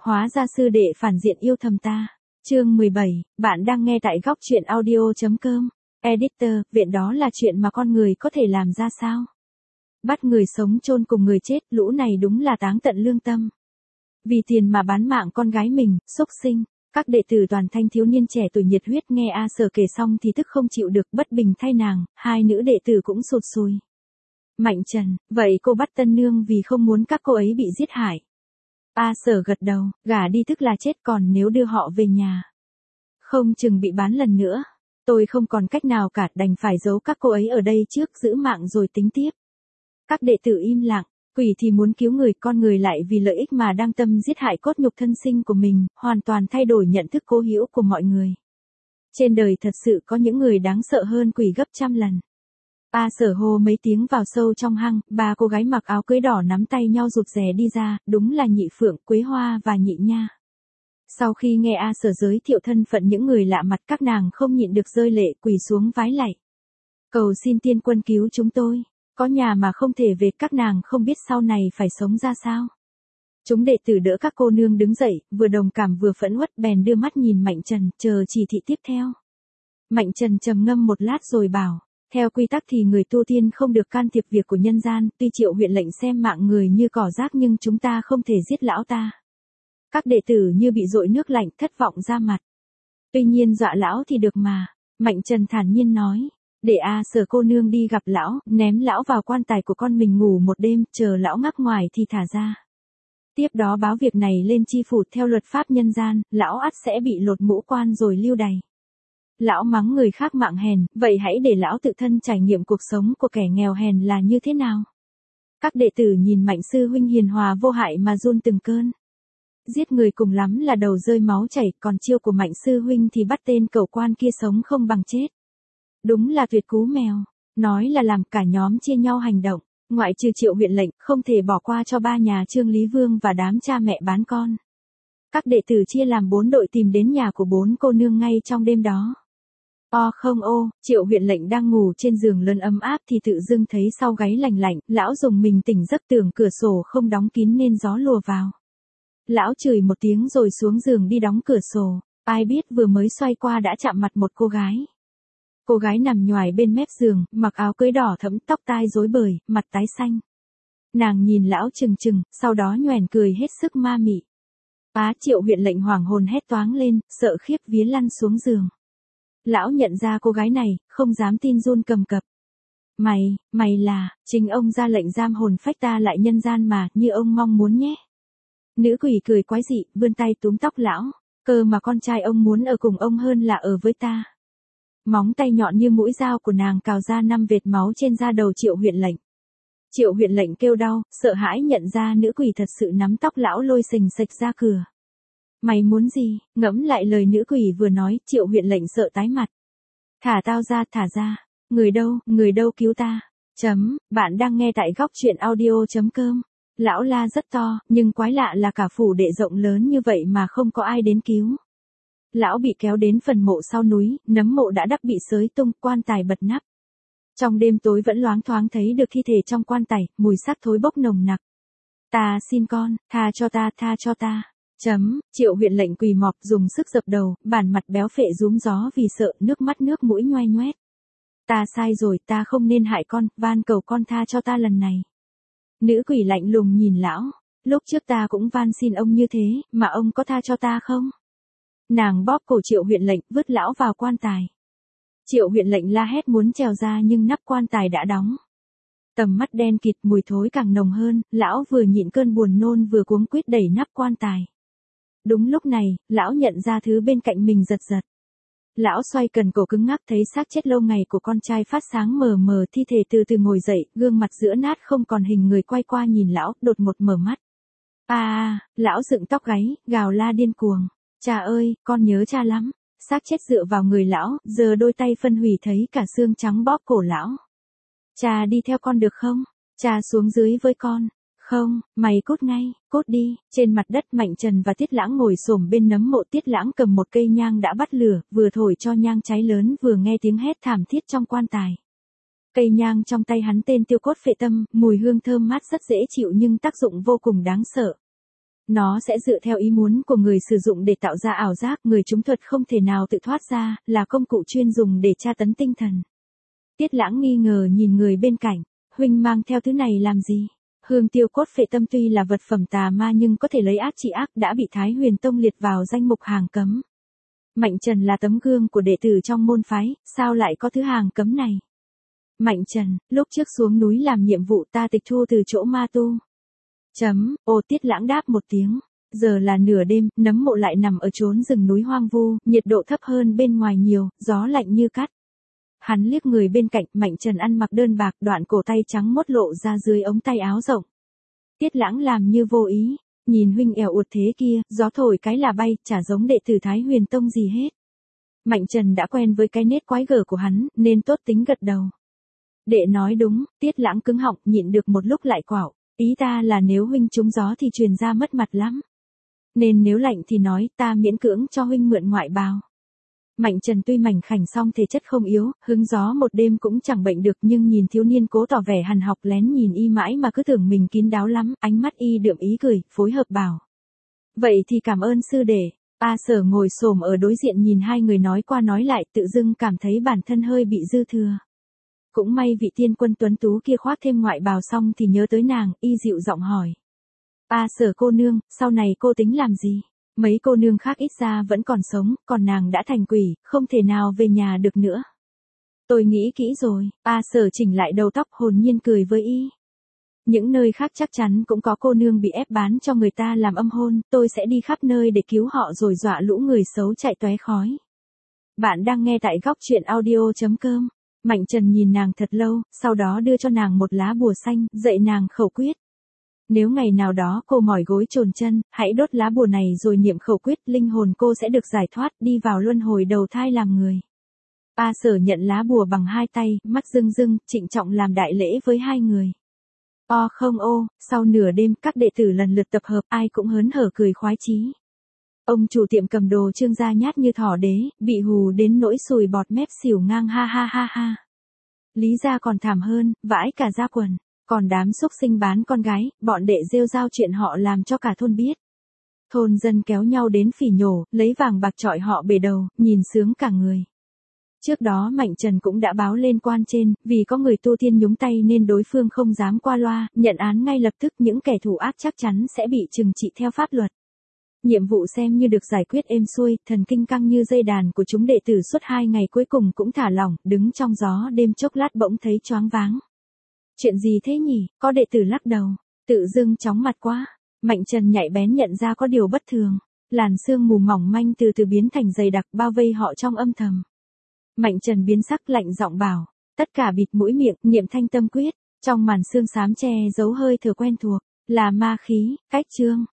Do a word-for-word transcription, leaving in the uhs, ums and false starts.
hóa ra sư đệ phản diện yêu thầm ta. Chương mười bảy, bạn đang nghe tại góc truyện audio.com. Editor, viện đó là chuyện mà con người có thể làm ra sao? Bắt người sống chôn cùng người chết, lũ này đúng là táng tận lương tâm. Vì tiền mà bán mạng con gái mình, xúc sinh. Các đệ tử toàn thanh thiếu niên trẻ tuổi nhiệt huyết nghe A Sở kể xong thì tức không chịu được, bất bình thay nàng, hai nữ đệ tử cũng sụt sùi. Mạnh Trần, vậy cô bắt tân nương vì không muốn các cô ấy bị giết hại. A Sở gật đầu, gả đi tức là chết, còn nếu đưa họ về nhà, không chừng bị bán lần nữa. Tôi không còn cách nào cả, đành phải giấu các cô ấy ở đây trước, giữ mạng rồi tính tiếp. Các đệ tử im lặng, quỷ thì muốn cứu người, con người lại vì lợi ích mà đang tâm giết hại cốt nhục thân sinh của mình, hoàn toàn thay đổi nhận thức cố hữu của mọi người. Trên đời thật sự có những người đáng sợ hơn quỷ gấp trăm lần. A Sở hô mấy tiếng vào sâu trong hang, ba cô gái mặc áo cưới đỏ nắm tay nhau rụt rè đi ra, đúng là Nhị Phượng, Quế Hoa và Nhị Nha. Sau khi nghe A Sở giới thiệu thân phận những người lạ mặt, các nàng không nhịn được rơi lệ, quỳ xuống vái lạy. Cầu xin tiên quân cứu chúng tôi, có nhà mà không thể về, các nàng không biết sau này phải sống ra sao. Chúng đệ tử đỡ các cô nương đứng dậy, vừa đồng cảm vừa phẫn uất, bèn đưa mắt nhìn Mạnh Trần, chờ chỉ thị tiếp theo. Mạnh Trần trầm ngâm một lát rồi bảo, theo quy tắc thì người tu tiên không được can thiệp việc của nhân gian, tuy Triệu huyện lệnh xem mạng người như cỏ rác nhưng chúng ta không thể giết lão ta. Các đệ tử như bị dội nước lạnh, thất vọng ra mặt. Tuy nhiên dọa lão thì được mà, Mạnh Trần thản nhiên nói, để A Sở cô nương đi gặp lão, ném lão vào quan tài của con mình ngủ một đêm, chờ lão ngáp ngoài thì thả ra. Tiếp đó báo việc này lên chi phủ, theo luật pháp nhân gian, lão ắt sẽ bị lột mũ quan rồi lưu đày. Lão mắng người khác mạng hèn, vậy hãy để lão tự thân trải nghiệm cuộc sống của kẻ nghèo hèn là như thế nào. Các đệ tử nhìn Mạnh sư huynh hiền hòa vô hại mà run từng cơn. Giết người cùng lắm là đầu rơi máu chảy, còn chiêu của Mạnh sư huynh thì bắt tên cẩu quan kia sống không bằng chết. Đúng là tuyệt cú mèo, nói là làm, cả nhóm chia nhau hành động, ngoại trừ Triệu huyện lệnh, không thể bỏ qua cho ba nhà Trương Lý Vương và đám cha mẹ bán con. Các đệ tử chia làm bốn đội tìm đến nhà của bốn cô nương ngay trong đêm đó. O không ô, Triệu huyện lệnh đang ngủ trên giường lớn ấm áp thì tự dưng thấy sau gáy lạnh lạnh, lão dùng mình tỉnh giấc, tưởng cửa sổ không đóng kín nên gió lùa vào. Lão chửi một tiếng rồi xuống giường đi đóng cửa sổ, ai biết vừa mới xoay qua đã chạm mặt một cô gái. Cô gái nằm nhoài bên mép giường, mặc áo cưới đỏ thẫm, tóc tai rối bời, mặt tái xanh. Nàng nhìn lão trừng trừng, sau đó nhoẻn cười hết sức ma mị. Á, Triệu huyện lệnh hoảng hồn hét toáng lên, sợ khiếp vía lăn xuống giường. Lão nhận ra cô gái này, không dám tin run cầm cập. Mày, mày là, chính ông ra lệnh giam hồn phách ta lại nhân gian mà, như ông mong muốn nhé. Nữ quỷ cười quái dị, vươn tay túm tóc lão, cơ mà con trai ông muốn ở cùng ông hơn là ở với ta. Móng tay nhọn như mũi dao của nàng cào ra năm vệt máu trên da đầu Triệu huyện lệnh. Triệu huyện lệnh kêu đau, sợ hãi nhận ra nữ quỷ thật sự nắm tóc lão lôi sình sạch ra cửa. Mày muốn gì? Ngẫm lại lời nữ quỷ vừa nói, Triệu huyện lệnh sợ tái mặt. Thả tao ra, thả ra. Người đâu, người đâu cứu ta? Chấm, bạn đang nghe tại góc truyện audio.com. Lão la rất to, nhưng quái lạ là cả phủ đệ rộng lớn như vậy mà không có ai đến cứu. Lão bị kéo đến phần mộ sau núi, nấm mộ đã đắp bị xới tung, quan tài bật nắp. Trong đêm tối vẫn loáng thoáng thấy được thi thể trong quan tài, mùi xác thối bốc nồng nặc. Ta xin con, tha cho ta, tha cho ta. Chấm, Triệu huyện lệnh quỳ mọp dùng sức dập đầu, bản mặt béo phệ rúm gió vì sợ, nước mắt nước mũi nhoe nhoét. Ta sai rồi, ta không nên hại con, van cầu con tha cho ta lần này. Nữ quỷ lạnh lùng nhìn lão, lúc trước ta cũng van xin ông như thế, mà ông có tha cho ta không? Nàng bóp cổ Triệu huyện lệnh, vứt lão vào quan tài. Triệu huyện lệnh la hét muốn trèo ra nhưng nắp quan tài đã đóng. Tầm mắt đen kịt, mùi thối càng nồng hơn, lão vừa nhịn cơn buồn nôn vừa cuống quýt đẩy nắp quan tài. Đúng lúc này, lão nhận ra thứ bên cạnh mình giật giật. Lão xoay cần cổ cứng ngắc thấy xác chết lâu ngày của con trai phát sáng mờ mờ, thi thể từ từ ngồi dậy, gương mặt giữa nát không còn hình người quay qua nhìn lão, đột ngột mở mắt. À, à, lão dựng tóc gáy, gào la điên cuồng. Cha ơi, con nhớ cha lắm. Xác chết dựa vào người lão, giờ đôi tay phân hủy thấy cả xương trắng bóp cổ lão. Cha đi theo con được không? Cha xuống dưới với con. Không, mày cút ngay, cút đi. Trên mặt đất Mạnh Trần và Tiết Lãng ngồi xổm bên nấm mộ. Tiết Lãng cầm một cây nhang đã bắt lửa, vừa thổi cho nhang cháy lớn vừa nghe tiếng hét thảm thiết trong quan tài. Cây nhang trong tay hắn tên tiêu cốt phệ tâm, mùi hương thơm mát rất dễ chịu nhưng tác dụng vô cùng đáng sợ. Nó sẽ dựa theo ý muốn của người sử dụng để tạo ra ảo giác, người trúng thuật không thể nào tự thoát ra, là công cụ chuyên dùng để tra tấn tinh thần. Tiết Lãng nghi ngờ nhìn người bên cạnh, huynh mang theo thứ này làm gì? Hương tiêu cốt phệ tâm tuy là vật phẩm tà ma nhưng có thể lấy ác trị ác, đã bị Thái Huyền Tông liệt vào danh mục hàng cấm. Mạnh Trần là tấm gương của đệ tử trong môn phái, sao lại có thứ hàng cấm này? Mạnh Trần, lúc trước xuống núi làm nhiệm vụ ta tịch thu từ chỗ ma tu. Chấm, ô Tiết Lãng đáp một tiếng. Giờ là nửa đêm, nấm mộ lại nằm ở chốn rừng núi hoang vu, nhiệt độ thấp hơn bên ngoài nhiều, gió lạnh như cắt. Hắn liếc người bên cạnh, Mạnh Trần ăn mặc đơn bạc, đoạn cổ tay trắng mốt lộ ra dưới ống tay áo rộng. Tiết Lãng làm như vô ý, nhìn huynh ẻo uột thế kia, gió thổi cái là bay, chả giống đệ tử Thái Huyền Tông gì hết. Mạnh Trần đã quen với cái nết quái gở của hắn, nên tốt tính gật đầu. Đệ nói đúng, Tiết Lãng cứng họng, nhịn được một lúc lại quạo, ý ta là nếu huynh trúng gió thì truyền ra mất mặt lắm. Nên nếu lạnh thì nói, ta miễn cưỡng cho huynh mượn ngoại bào. Mạnh Trần tuy mảnh khảnh song thể chất không yếu, hứng gió một đêm cũng chẳng bệnh được, nhưng nhìn thiếu niên cố tỏ vẻ hằn học lén nhìn y mãi mà cứ tưởng mình kín đáo lắm, ánh mắt y đượm ý cười, phối hợp bảo. Vậy thì cảm ơn sư đệ. A Sở ngồi xổm ở đối diện nhìn hai người nói qua nói lại, tự dưng cảm thấy bản thân hơi bị dư thừa. Cũng may vị tiên quân tuấn tú kia khoác thêm ngoại bào xong thì nhớ tới nàng, y dịu giọng hỏi. A Sở cô nương, sau này cô tính làm gì? Mấy cô nương khác ít ra vẫn còn sống, còn nàng đã thành quỷ, không thể nào về nhà được nữa. Tôi nghĩ kỹ rồi, A Sở chỉnh lại đầu tóc hồn nhiên cười với y. Những nơi khác chắc chắn cũng có cô nương bị ép bán cho người ta làm âm hôn, tôi sẽ đi khắp nơi để cứu họ rồi dọa lũ người xấu chạy tóe khói. Bạn đang nghe tại góc truyện audio chấm com. Mạnh Trần nhìn nàng thật lâu, sau đó đưa cho nàng một lá bùa xanh, dạy nàng khẩu quyết. Nếu ngày nào đó cô mỏi gối chồn chân, hãy đốt lá bùa này rồi niệm khẩu quyết, linh hồn cô sẽ được giải thoát, đi vào luân hồi đầu thai làm người. A Sở nhận lá bùa bằng hai tay, mắt rưng rưng, trịnh trọng làm đại lễ với hai người. O không ô, sau nửa đêm, các đệ tử lần lượt tập hợp, ai cũng hớn hở cười khoái chí. Ông chủ tiệm cầm đồ Trương gia nhát như thỏ đế, bị hù đến nỗi sùi bọt mép xỉu ngang ha ha ha ha. Lý gia còn thảm hơn, vãi cả da quần. Còn đám xúc sinh bán con gái, bọn đệ rêu rao chuyện họ làm cho cả thôn biết. Thôn dân kéo nhau đến phỉ nhổ, lấy vàng bạc chọi họ bể đầu, nhìn sướng cả người. Trước đó Mạnh Trần cũng đã báo lên quan trên, vì có người tu tiên nhúng tay nên đối phương không dám qua loa, nhận án ngay lập tức, những kẻ thù ác chắc chắn sẽ bị trừng trị theo pháp luật. Nhiệm vụ xem như được giải quyết êm xuôi, thần kinh căng như dây đàn của chúng đệ tử suốt hai ngày cuối cùng cũng thả lỏng, đứng trong gió đêm chốc lát bỗng thấy choáng váng. Chuyện gì thế nhỉ, có đệ tử lắc đầu, tự dưng chóng mặt quá. Mạnh Trần nhạy bén nhận ra có điều bất thường, làn sương mù mỏng manh từ từ biến thành dày đặc bao vây họ trong âm thầm. Mạnh Trần biến sắc lạnh giọng bảo, tất cả bịt mũi miệng, niệm thanh tâm quyết, trong màn sương xám che giấu hơi thở quen thuộc, là ma khí, cách chương.